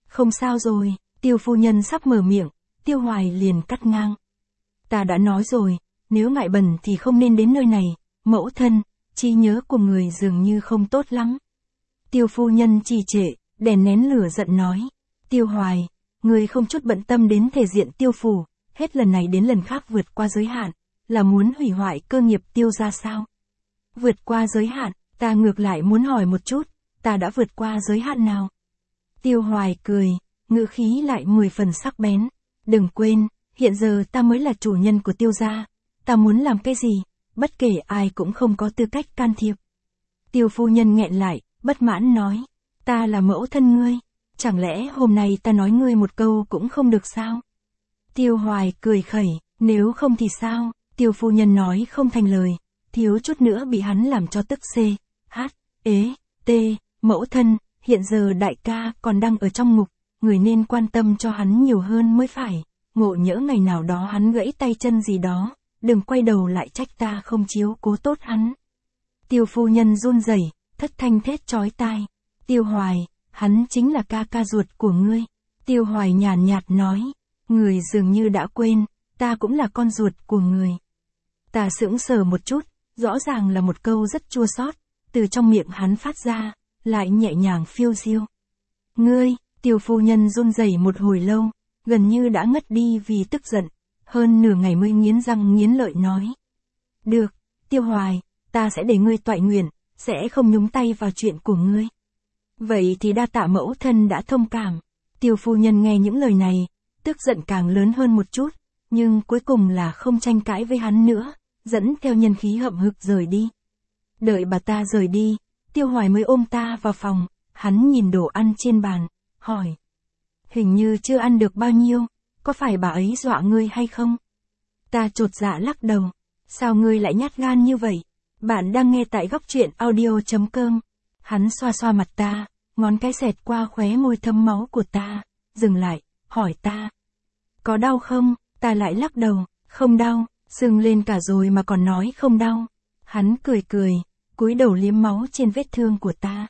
Speaker 1: Không sao rồi, Tiêu phu nhân sắp mở miệng, Tiêu Hoài liền cắt ngang. Ta đã nói rồi, nếu ngại bẩn thì không nên đến nơi này, mẫu thân, trí nhớ của người dường như không tốt lắm. Tiêu phu nhân trì trệ, đè nén lửa giận nói. Tiêu Hoài, người không chút bận tâm đến thể diện Tiêu phủ, hết lần này đến lần khác vượt qua giới hạn, là muốn hủy hoại cơ nghiệp Tiêu gia sao? Vượt qua giới hạn, ta ngược lại muốn hỏi một chút, ta đã vượt qua giới hạn nào? Tiêu Hoài cười, ngữ khí lại 10 phần sắc bén. Đừng quên, hiện giờ ta mới là chủ nhân của Tiêu gia, ta muốn làm cái gì, bất kể ai cũng không có tư cách can thiệp. Tiêu phu nhân nghẹn lại, bất mãn nói, ta là mẫu thân ngươi, chẳng lẽ hôm nay ta nói ngươi một câu cũng không được sao? Tiêu Hoài cười khẩy, nếu không thì sao? Tiêu phu nhân nói không thành lời, thiếu chút nữa bị hắn làm cho tức c, h, ế, t, mẫu thân, hiện giờ đại ca còn đang ở trong ngục, người nên quan tâm cho hắn nhiều hơn mới phải, ngộ nhỡ ngày nào đó hắn gãy tay chân gì đó, đừng quay đầu lại trách ta không chiếu cố tốt hắn. Tiêu phu nhân run rẩy, thất thanh thét chói tai. Tiêu Hoài, hắn chính là ca ca ruột của ngươi. Tiêu Hoài nhàn nhạt nói, người dường như đã quên, ta cũng là con ruột của người. Ta sững sờ một chút, rõ ràng là một câu rất chua xót, từ trong miệng hắn phát ra, lại nhẹ nhàng phiêu diêu. Ngươi, Tiêu phu nhân run rẩy một hồi lâu, gần như đã ngất đi vì tức giận, hơn nửa ngày mới nghiến răng nghiến lợi nói. Được, Tiêu Hoài, ta sẽ để ngươi toại nguyện, sẽ không nhúng tay vào chuyện của ngươi. Vậy thì đa tạ mẫu thân đã thông cảm. Tiêu phu nhân nghe những lời này, tức giận càng lớn hơn một chút, nhưng cuối cùng là không tranh cãi với hắn nữa, dẫn theo nhân khí hậm hực rời đi. Đợi bà ta rời đi, Tiêu Hoài mới ôm ta vào phòng, hắn nhìn đồ ăn trên bàn, hỏi. Hình như chưa ăn được bao nhiêu, có phải bà ấy dọa ngươi hay không? Ta chột dạ lắc đầu, sao ngươi lại nhát gan như vậy? Bạn đang nghe tại góc truyện audio.com. Hắn xoa xoa mặt ta, ngón cái xẹt qua khóe môi thấm máu của ta, dừng lại, hỏi ta. Có đau không? Ta lại lắc đầu, không đau, sưng lên cả rồi mà còn nói không đau. Hắn cười cười, cúi đầu liếm máu trên vết thương của ta.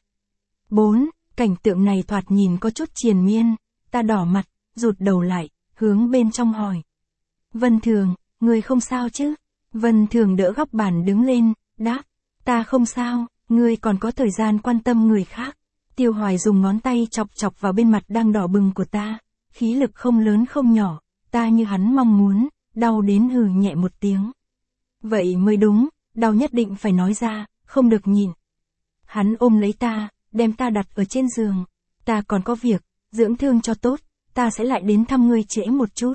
Speaker 1: 4. Cảnh tượng này thoạt nhìn có chút triền miên, ta đỏ mặt, rụt đầu lại, hướng bên trong hỏi. Vân Thường, ngươi không sao chứ? Vân Thường đỡ góc bàn đứng lên, đáp, ta không sao, ngươi còn có thời gian quan tâm người khác. Tiêu Hoài dùng ngón tay chọc chọc vào bên mặt đang đỏ bừng của ta, khí lực không lớn không nhỏ, ta như hắn mong muốn, đau đến hừ nhẹ một tiếng. Vậy mới đúng, đau nhất định phải nói ra, không được nhịn. Hắn ôm lấy ta, đem ta đặt ở trên giường, ta còn có việc, dưỡng thương cho tốt, ta sẽ lại đến thăm ngươi trễ một chút.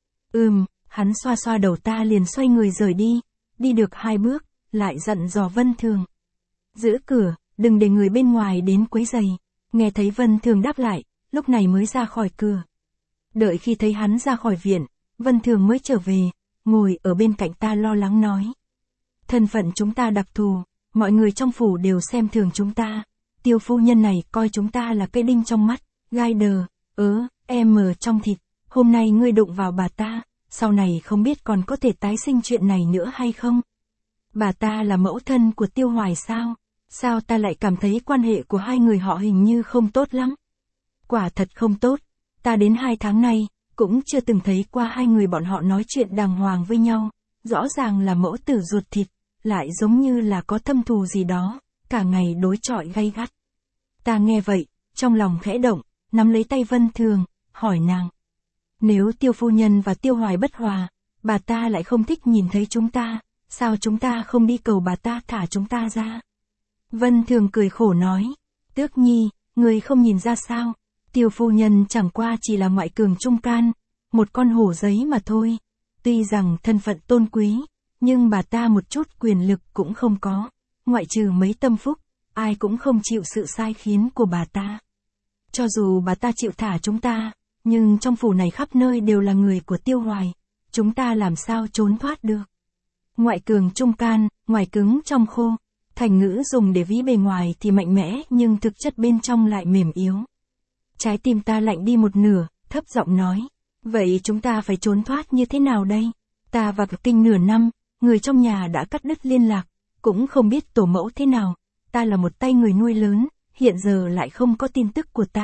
Speaker 1: Hắn xoa xoa đầu ta liền xoay người rời đi, đi được 2 bước, lại dặn dò Vân Thường. Giữ cửa, đừng để người bên ngoài đến quấy rầy. Nghe thấy Vân Thường đáp lại, lúc này mới ra khỏi cửa. Đợi khi thấy hắn ra khỏi viện, Vân Thường mới trở về, ngồi ở bên cạnh ta lo lắng nói. Thân phận chúng ta đặc thù, mọi người trong phủ đều xem thường chúng ta. Tiêu phu nhân này coi chúng ta là cây đinh trong mắt, gai đờ, trong thịt. Hôm nay ngươi đụng vào bà ta, sau này không biết còn có thể tái sinh chuyện này nữa hay không? Bà ta là mẫu thân của Tiêu Hoài sao? Sao ta lại cảm thấy quan hệ của hai người họ hình như không tốt lắm? Quả thật không tốt, ta đến 2 tháng nay, cũng chưa từng thấy qua hai người bọn họ nói chuyện đàng hoàng với nhau, rõ ràng là mẫu tử ruột thịt, lại giống như là có thâm thù gì đó, cả ngày đối chọi gay gắt. Ta nghe vậy, trong lòng khẽ động, nắm lấy tay Vân Thường, hỏi nàng. Nếu Tiêu phu nhân và Tiêu Hoài bất hòa, bà ta lại không thích nhìn thấy chúng ta, sao chúng ta không đi cầu bà ta thả chúng ta ra? Vân Thường cười khổ nói, Tước Nhi, người không nhìn ra sao, Tiêu phu nhân chẳng qua chỉ là ngoại cường trung can, một con hổ giấy mà thôi. Tuy rằng thân phận tôn quý, nhưng bà ta một chút quyền lực cũng không có, ngoại trừ mấy tâm phúc, ai cũng không chịu sự sai khiến của bà ta. Cho dù bà ta chịu thả chúng ta, nhưng trong phủ này khắp nơi đều là người của Tiêu Hoài, chúng ta làm sao trốn thoát được. Ngoại cường trung can, ngoài cứng trong khô, thành ngữ dùng để ví bề ngoài thì mạnh mẽ nhưng thực chất bên trong lại mềm yếu. Trái tim ta lạnh đi một nửa, thấp giọng nói, vậy chúng ta phải trốn thoát như thế nào đây? Ta vào kinh nửa năm, người trong nhà đã cắt đứt liên lạc, cũng không biết tổ mẫu thế nào, ta là một tay người nuôi lớn, hiện giờ lại không có tin tức của ta,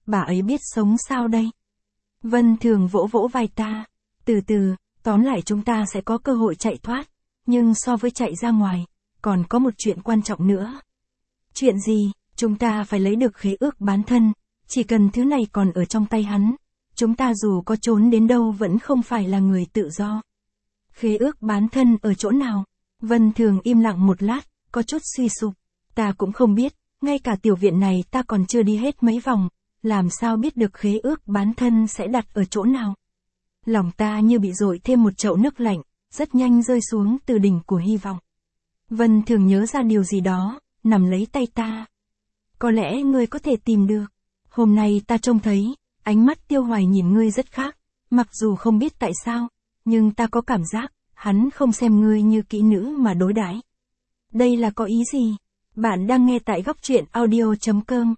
Speaker 1: bà ấy biết sống sao đây? Vân Thường vỗ vỗ vai ta. Từ từ, tóm lại chúng ta sẽ có cơ hội chạy thoát. Nhưng so với chạy ra ngoài, còn có một chuyện quan trọng nữa. Chuyện gì? Chúng ta phải lấy được khế ước bán thân. Chỉ cần thứ này còn ở trong tay hắn, chúng ta dù có trốn đến đâu vẫn không phải là người tự do. Khế ước bán thân ở chỗ nào? Vân Thường im lặng một lát, có chút suy sụp. Ta cũng không biết, ngay cả tiểu viện này ta còn chưa đi hết mấy vòng, làm sao biết được khế ước bán thân sẽ đặt ở chỗ nào? Lòng ta như bị dội thêm một chậu nước lạnh, rất nhanh rơi xuống từ đỉnh của hy vọng. Vân Thường nhớ ra điều gì đó, nắm lấy tay ta. Có lẽ ngươi có thể tìm được. Hôm nay ta trông thấy, ánh mắt Tiêu Hoài nhìn ngươi rất khác, mặc dù không biết tại sao, nhưng ta có cảm giác, hắn không xem ngươi như kỹ nữ mà đối đãi. Đây là có ý gì? Bạn đang nghe tại góc truyện audio.com.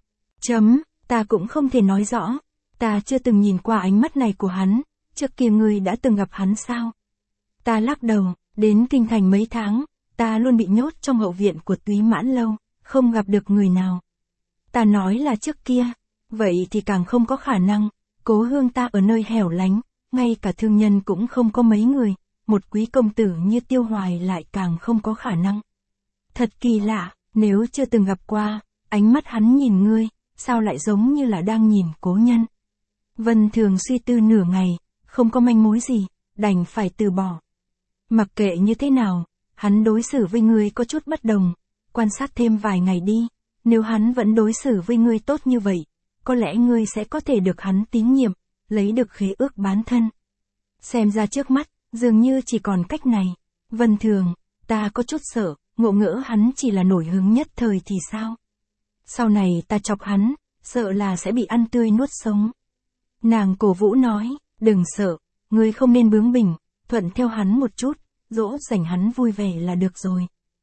Speaker 1: Ta cũng không thể nói rõ. Ta chưa từng nhìn qua ánh mắt này của hắn, trước kia ngươi đã từng gặp hắn sao? Ta lắc đầu, đến kinh thành mấy tháng, ta luôn bị nhốt trong hậu viện của Túy Mãn Lâu, không gặp được người nào. Ta nói là trước kia, vậy thì càng không có khả năng, cố hương ta ở nơi hẻo lánh, ngay cả thương nhân cũng không có mấy người, một quý công tử như Tiêu Hoài lại càng không có khả năng. Thật kỳ lạ, nếu chưa từng gặp qua, ánh mắt hắn nhìn ngươi, sao lại giống như là đang nhìn cố nhân. Vân Thường suy tư nửa ngày, không có manh mối gì, đành phải từ bỏ. Mặc kệ như thế nào, hắn đối xử với ngươi có chút bất đồng, quan sát thêm vài ngày đi, nếu hắn vẫn đối xử với ngươi tốt như vậy, có lẽ ngươi sẽ có thể được hắn tín nhiệm, lấy được khế ước bán thân. Xem ra trước mắt, dường như chỉ còn cách này. Vân Thường, ta có chút sợ, ngộ ngỡ hắn chỉ là nổi hứng nhất thời thì sao? Sau này ta chọc hắn, sợ là sẽ bị ăn tươi nuốt sống. Nàng cổ vũ nói, đừng sợ, ngươi không nên bướng bỉnh, thuận theo hắn một chút, dỗ dành hắn vui vẻ là được rồi.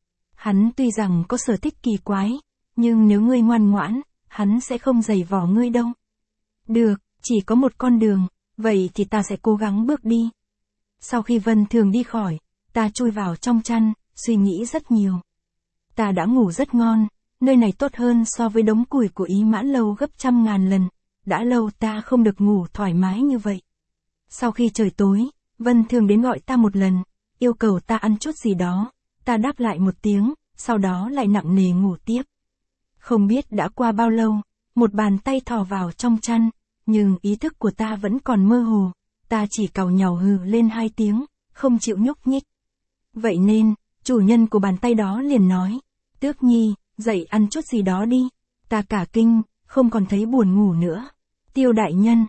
Speaker 1: Hắn tuy rằng có sở thích kỳ quái, nhưng nếu ngươi ngoan ngoãn, hắn sẽ không giày vò ngươi đâu. Được, chỉ có một con đường, vậy thì ta sẽ cố gắng bước đi. Sau khi Vân Thường đi khỏi, ta chui vào trong chăn, suy nghĩ rất nhiều. Ta đã ngủ rất ngon, nơi này tốt hơn so với đống củi của Ý Mãn Lâu gấp 100.000 lần, đã lâu ta không được ngủ thoải mái như vậy. Sau khi trời tối, Vân Thường đến gọi ta một lần, yêu cầu ta ăn chút gì đó, ta đáp lại một tiếng, sau đó lại nặng nề ngủ tiếp. Không biết đã qua bao lâu, một bàn tay thò vào trong chăn, nhưng ý thức của ta vẫn còn mơ hồ, ta chỉ càu nhàu hừ lên 2 tiếng, không chịu nhúc nhích. Vậy nên, chủ nhân của bàn tay đó liền nói, Tước Nhi, dậy ăn chút gì đó đi. Ta cả kinh, không còn thấy buồn ngủ nữa. Tiêu đại nhân,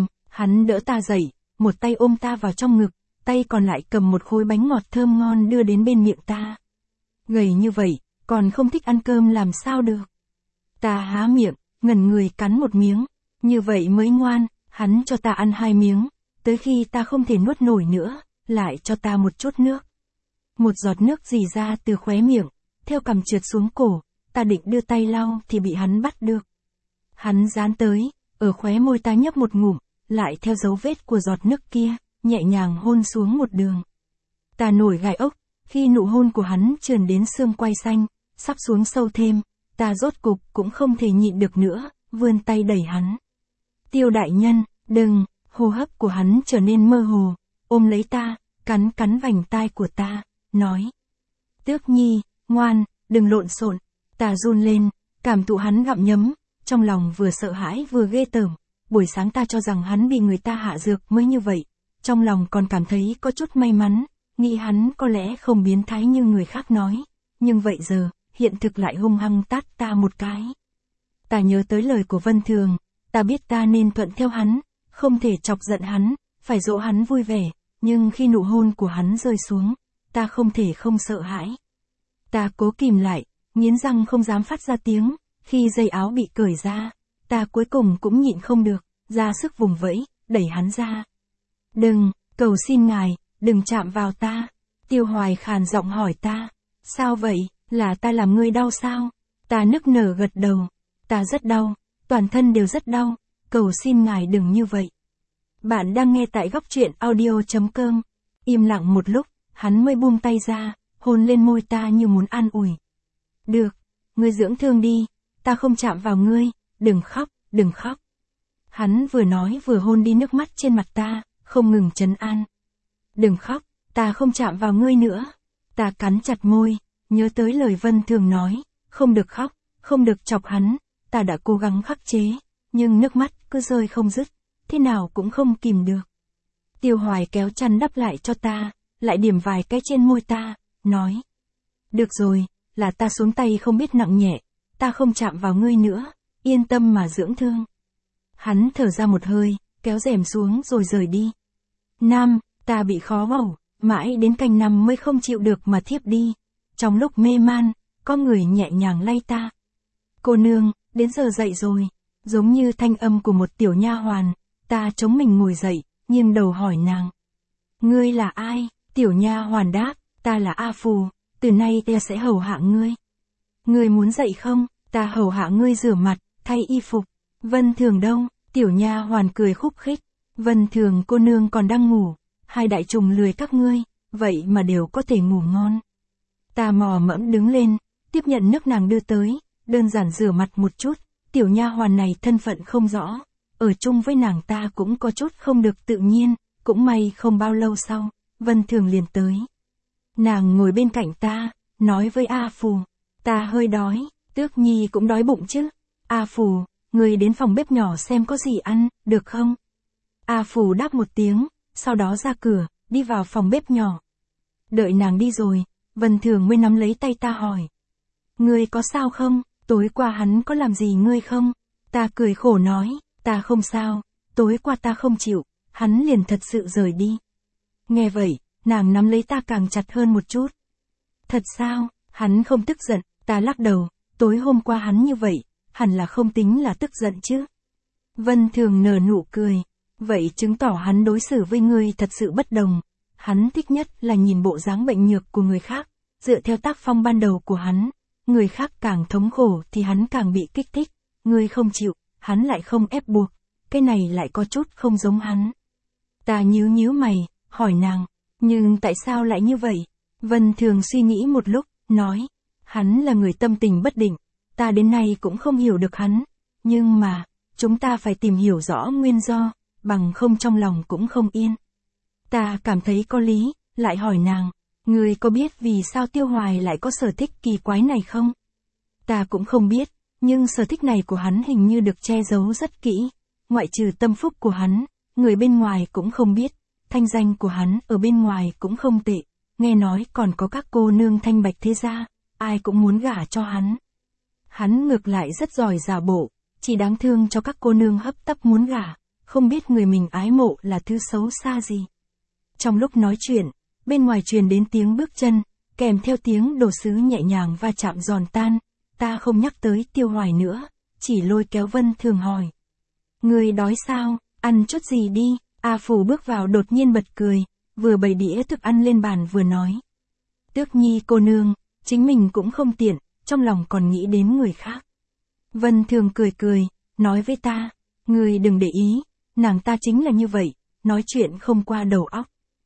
Speaker 1: hắn đỡ ta dậy, một tay ôm ta vào trong ngực, tay còn lại cầm một khối bánh ngọt thơm ngon đưa đến bên miệng ta. Gầy như vậy, còn không thích ăn cơm làm sao được. Ta há miệng, ngẩn người cắn một miếng, như vậy mới ngoan, hắn cho ta ăn 2 miếng, tới khi ta không thể nuốt nổi nữa, lại cho ta một chút nước. Một giọt nước rỉ ra từ khóe miệng, theo cằm trượt xuống cổ, ta định đưa tay lau thì bị hắn bắt được. Hắn dán tới, ở khóe môi ta nhấp một ngụm, lại theo dấu vết của giọt nước kia, nhẹ nhàng hôn xuống một đường. Ta nổi gai ốc, khi nụ hôn của hắn trườn đến xương quai xanh, sắp xuống sâu thêm, ta rốt cục cũng không thể nhịn được nữa, vươn tay đẩy hắn. Tiêu đại nhân, đừng, hô hấp của hắn trở nên mơ hồ, ôm lấy ta, cắn vành tai của ta, nói. Tước Nhi, ngoan, đừng lộn xộn. Ta run lên, cảm thụ hắn gặm nhấm, trong lòng vừa sợ hãi vừa ghê tởm. Buổi sáng ta cho rằng hắn bị người ta hạ dược mới như vậy, trong lòng còn cảm thấy có chút may mắn, nghĩ hắn có lẽ không biến thái như người khác nói. Nhưng vậy giờ, hiện thực lại hung hăng tát ta một cái. Ta nhớ tới lời của Vân Thường, ta biết ta nên thuận theo hắn, không thể chọc giận hắn, phải dỗ hắn vui vẻ, nhưng khi nụ hôn của hắn rơi xuống, ta không thể không sợ hãi. Ta cố kìm lại, nghiến răng không dám phát ra tiếng, khi dây áo bị cởi ra, ta cuối cùng cũng nhịn không được, ra sức vùng vẫy, đẩy hắn ra. Đừng, cầu xin ngài, đừng chạm vào ta. Tiêu Hoài khàn giọng hỏi ta, sao vậy, là ta làm ngươi đau sao? Ta nức nở gật đầu, ta rất đau, toàn thân đều rất đau, cầu xin ngài đừng như vậy. Bạn đang nghe tại góc truyện audio.com. Im lặng một lúc, hắn mới buông tay ra, hôn lên môi ta như muốn an ủi. Được, ngươi dưỡng thương đi, ta không chạm vào ngươi, đừng khóc, đừng khóc. Hắn vừa nói vừa hôn đi nước mắt trên mặt ta, không ngừng trấn an. Đừng khóc, ta không chạm vào ngươi nữa. Ta cắn chặt môi, nhớ tới lời Vân Thường nói, không được khóc, không được chọc hắn. Ta đã cố gắng khắc chế, nhưng nước mắt cứ rơi không dứt, thế nào cũng không kìm được. Tiêu Hoài kéo chăn đắp lại cho ta, lại điểm vài cái trên môi ta, nói. Được rồi, là ta xuống tay không biết nặng nhẹ, ta không chạm vào ngươi nữa, yên tâm mà dưỡng thương. Hắn thở ra một hơi, kéo rèm xuống rồi rời đi. Nam, ta bị khó bầu, mãi đến canh năm mới không chịu được mà thiếp đi. Trong lúc mê man, có người nhẹ nhàng lay ta. Cô nương, đến giờ dậy rồi, giống như thanh âm của một tiểu nha hoàn, ta chống mình ngồi dậy, nghiêng đầu hỏi nàng. Ngươi là ai? Tiểu nha hoàn đáp, ta là A Phù, từ nay ta sẽ hầu hạ ngươi. Ngươi muốn dậy không? Ta hầu hạ ngươi rửa mặt, thay y phục. Vân Thường đâu? Tiểu nha hoàn cười khúc khích. Vân Thường cô nương còn đang ngủ, hai đại trùng lười các ngươi, vậy mà đều có thể ngủ ngon. Ta mò mẫm đứng lên, tiếp nhận nước nàng đưa tới, đơn giản rửa mặt một chút, tiểu nha hoàn này thân phận không rõ, ở chung với nàng ta cũng có chút không được tự nhiên, cũng may không bao lâu sau, Vân Thường liền tới. Nàng ngồi bên cạnh ta, nói với A Phù, ta hơi đói, Tước Nhi cũng đói bụng chứ. A Phù, người đến phòng bếp nhỏ xem có gì ăn, được không? A Phù đáp một tiếng, sau đó ra cửa, đi vào phòng bếp nhỏ. Đợi nàng đi rồi, Vân Thường mới nắm lấy tay ta hỏi. Ngươi có sao không? Tối qua hắn có làm gì ngươi không? Ta cười khổ nói, ta không sao, tối qua ta không chịu, hắn liền thật sự rời đi. Nghe vậy, nàng nắm lấy ta càng chặt hơn một chút. Thật sao? Hắn không tức giận, ta lắc đầu, tối hôm qua hắn như vậy, hẳn là không tính là tức giận chứ. Vân Thường nở nụ cười, vậy chứng tỏ hắn đối xử với ngươi thật sự bất đồng. Hắn thích nhất là nhìn bộ dáng bệnh nhược của người khác, dựa theo tác phong ban đầu của hắn, người khác càng thống khổ thì hắn càng bị kích thích, ngươi không chịu, hắn lại không ép buộc, cái này lại có chút không giống hắn. Ta nhíu mày, hỏi nàng, nhưng tại sao lại như vậy? Vân Thường suy nghĩ một lúc, nói, hắn là người tâm tình bất định, ta đến nay cũng không hiểu được hắn, nhưng mà, chúng ta phải tìm hiểu rõ nguyên do, bằng không trong lòng cũng không yên. Ta cảm thấy có lý, lại hỏi nàng, ngươi có biết vì sao Tiêu Hoài lại có sở thích kỳ quái này không? Ta cũng không biết, nhưng sở thích này của hắn hình như được che giấu rất kỹ, ngoại trừ tâm phúc của hắn, người bên ngoài cũng không biết, thanh danh của hắn ở bên ngoài cũng không tệ, nghe nói còn có các cô nương thanh bạch thế gia, ai cũng muốn gả cho hắn. Hắn ngược lại rất giỏi giả bộ, chỉ đáng thương cho các cô nương hấp tấp muốn gả, không biết người mình ái mộ là thứ xấu xa gì. Trong lúc nói chuyện, bên ngoài truyền đến tiếng bước chân, kèm theo tiếng đồ sứ nhẹ nhàng va chạm giòn tan, ta không nhắc tới Tiêu Hoài nữa, chỉ lôi kéo Vân Thường hỏi. Ngươi đói sao, ăn chút gì đi, A Phù bước vào đột nhiên bật cười, vừa bày đĩa thức ăn lên bàn vừa nói. Tước Nhi cô nương, chính mình cũng không tiện, trong lòng còn nghĩ đến người khác. Vân Thường cười, nói với ta, ngươi đừng để ý, nàng ta chính là như vậy, nói chuyện không qua đầu óc.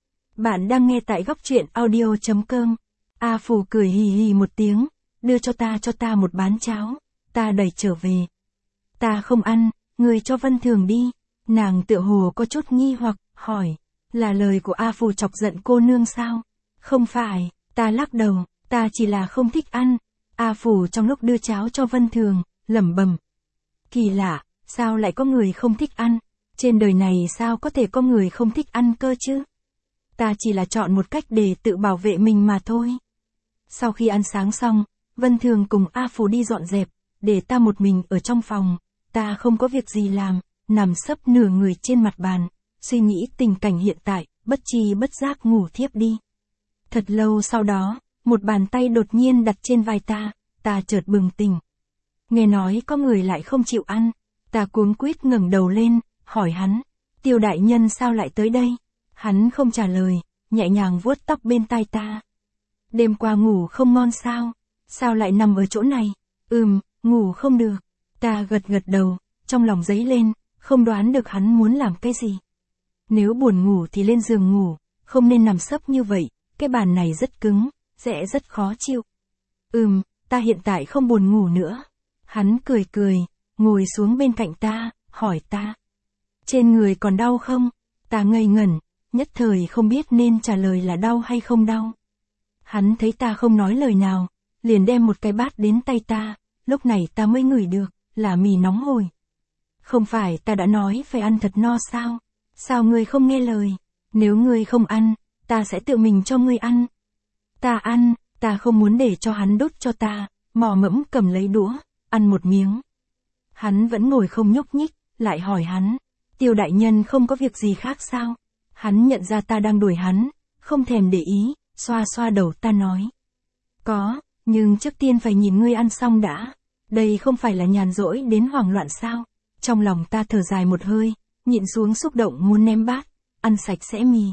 Speaker 1: Bạn đang nghe tại góc truyện audio.com. A Phù cười hì hì một tiếng, đưa cho ta một bát cháo, ta đẩy trở về. Ta không ăn, ngươi cho Vân Thường đi. Nàng tựa hồ có chút nghi hoặc, hỏi, là lời của A Phù chọc giận cô nương sao? Không phải, ta lắc đầu, ta chỉ là không thích ăn. A Phù trong lúc đưa cháo cho Vân Thường, lẩm bẩm. Kỳ lạ, sao lại có người không thích ăn? Trên đời này sao có thể có người không thích ăn cơ chứ? Ta chỉ là chọn một cách để tự bảo vệ mình mà thôi. Sau khi ăn sáng xong, Vân Thường cùng A Phù đi dọn dẹp, để ta một mình ở trong phòng, ta không có việc gì làm, nằm sấp nửa người trên mặt bàn, suy nghĩ tình cảnh hiện tại, bất tri bất giác ngủ thiếp đi. Thật lâu sau đó, một bàn tay đột nhiên đặt trên vai ta chợt bừng tỉnh. Nghe nói có người lại không chịu ăn, ta cuống quýt ngẩng đầu lên, hỏi hắn, Tiêu đại nhân sao lại tới đây? Hắn không trả lời, nhẹ nhàng vuốt tóc bên tai ta. Đêm qua ngủ không ngon sao? Sao lại nằm ở chỗ này? Ngủ không được. Ta gật đầu, trong lòng dấy lên, không đoán được hắn muốn làm cái gì. Nếu buồn ngủ thì lên giường ngủ, không nên nằm sấp như vậy, cái bàn này rất cứng, sẽ rất khó chịu. Ta hiện tại không buồn ngủ nữa. Hắn cười, ngồi xuống bên cạnh ta, hỏi ta, Trên người còn đau không? Ta ngây ngẩn, nhất thời không biết nên trả lời là đau hay không đau. Hắn thấy ta không nói lời nào, liền đem một cái bát đến tay ta, lúc này ta mới ngửi được, là mì nóng hổi. Không phải ta đã nói phải ăn thật no sao? Sao ngươi không nghe lời? Nếu ngươi không ăn, ta sẽ tự mình cho ngươi ăn. Ta ăn, ta không muốn để cho hắn đút cho ta, mò mẫm cầm lấy đũa, ăn một miếng. Hắn vẫn ngồi không nhúc nhích, lại hỏi hắn, Tiêu đại nhân không có việc gì khác sao? Hắn nhận ra ta đang đuổi hắn, không thèm để ý, xoa xoa đầu ta nói. Có, nhưng trước tiên phải nhìn ngươi ăn xong đã. Đây không phải là nhàn rỗi đến hoảng loạn sao? Trong lòng ta thở dài một hơi, nhịn xuống xúc động muốn ném bát, ăn sạch sẽ mì.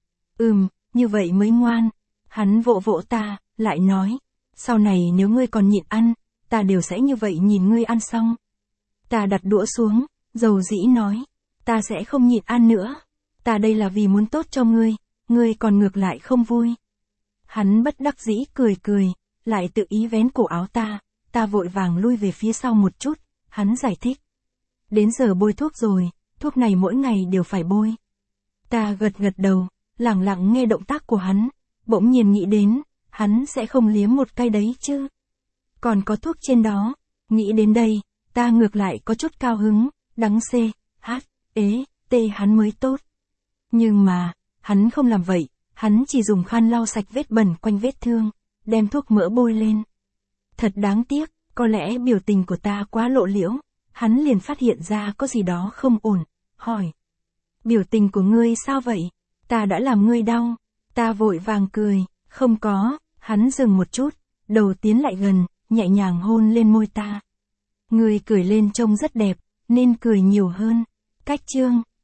Speaker 1: Như vậy mới ngoan. Hắn vỗ vỗ ta, lại nói, sau này nếu ngươi còn nhịn ăn, ta đều sẽ như vậy nhìn ngươi ăn xong. Ta đặt đũa xuống, dầu dĩ nói, ta sẽ không nhịn ăn nữa. Ta đây là vì muốn tốt cho ngươi còn ngược lại không vui. Hắn bất đắc dĩ cười cười, lại tự ý vén cổ áo ta vội vàng lui về phía sau một chút, hắn giải thích. Đến giờ bôi thuốc rồi, thuốc này mỗi ngày đều phải bôi. Ta gật gật đầu, lẳng lặng nghe động tác của hắn, bỗng nhiên nghĩ đến, hắn sẽ không liếm một cái đấy chứ. Còn có thuốc trên đó, nghĩ đến đây, ta ngược lại có chút cao hứng, đắng C, H, ế, T hắn mới tốt. Nhưng mà, hắn không làm vậy, hắn chỉ dùng khăn lau sạch vết bẩn quanh vết thương, đem thuốc mỡ bôi lên. Thật đáng tiếc, có lẽ biểu tình của ta quá lộ liễu, hắn liền phát hiện ra có gì đó không ổn, hỏi. Biểu tình của ngươi sao vậy? Ta đã làm ngươi đau. Ta vội vàng cười, không có, hắn dừng một chút, đầu tiến lại gần, nhẹ nhàng hôn lên môi ta. Ngươi cười lên trông rất đẹp, nên cười nhiều hơn. Cách chương